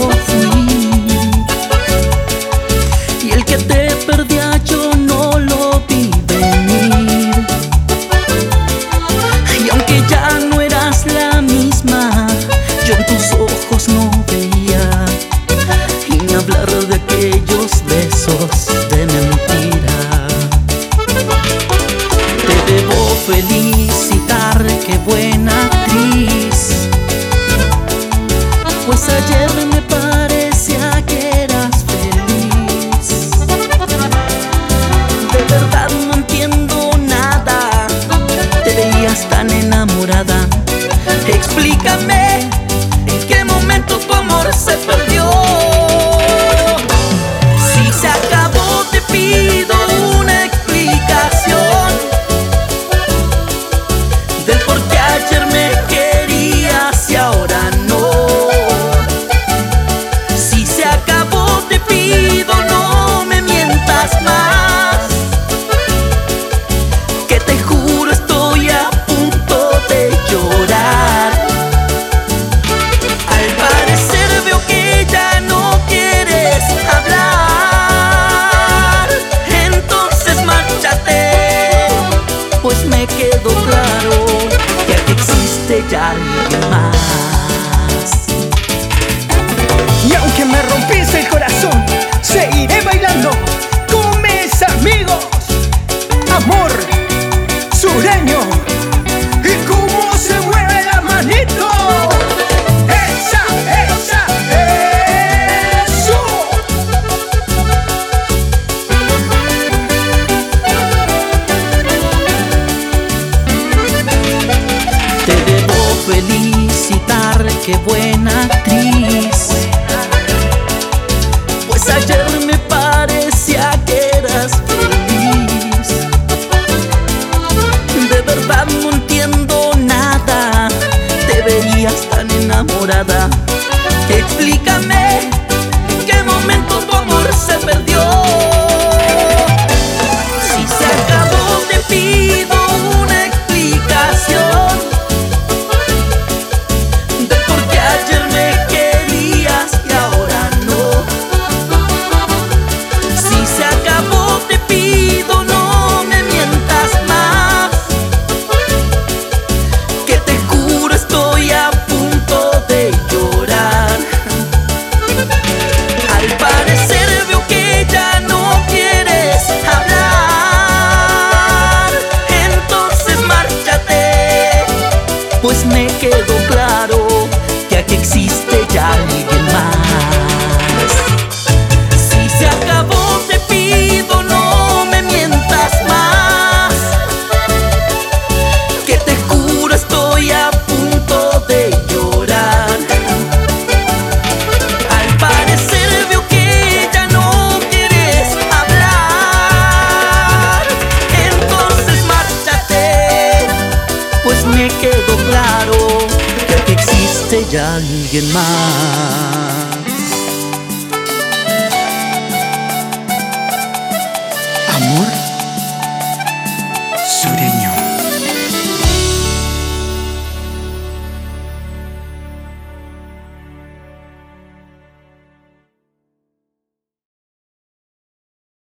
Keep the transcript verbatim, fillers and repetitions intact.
fui. Y el que te perdía yo no lo vi venir. Y aunque ya no eras la misma, yo en tus ojos no veía. Y ni hablar de aquellos besos de mentira. Te debo felicitar, qué buena actriz, pues ayer me parecía que eras feliz. De verdad no entiendo nada, te veías tan enamorada. Explícame en qué momento tu amor se perdió. Si se acabó, te pido una explicación del por qué ayer me querías y ahora no. Si se acabó, te pido no me mientas más, que te juro estoy a punto de llorar. Al parecer veo que ya no quieres hablar, entonces márchate, pues me quedó claro que aquí existe ya alguien más. Y aunque me rompiste el corazón, seguiré bailando con mis amigos. Amor sureño, y cómo se mueve la manito. Esa, esa, eso. Te debo felicitar, qué buena actriz, pues ayer me parecía que eras feliz. De verdad no entiendo nada, te veías tan enamorada. Explícame en qué momento tu amor se perdió. Si se acabó, te pido una explicación de por qué ayer me querías y ahora no. Si se acabó, te pido no me mientas más, que te juro estoy a punto de llorar. Al parecer veo que ya no quieres hablar, entonces márchate, pues me quedó claro que aquí existe ya alguien más. Si se acabó, te pido no me mientas más, que te juro estoy a punto de llorar. Al parecer veo que ya no quieres hablar, entonces márchate, pues me quedó claro que aquí existe ya alguien más.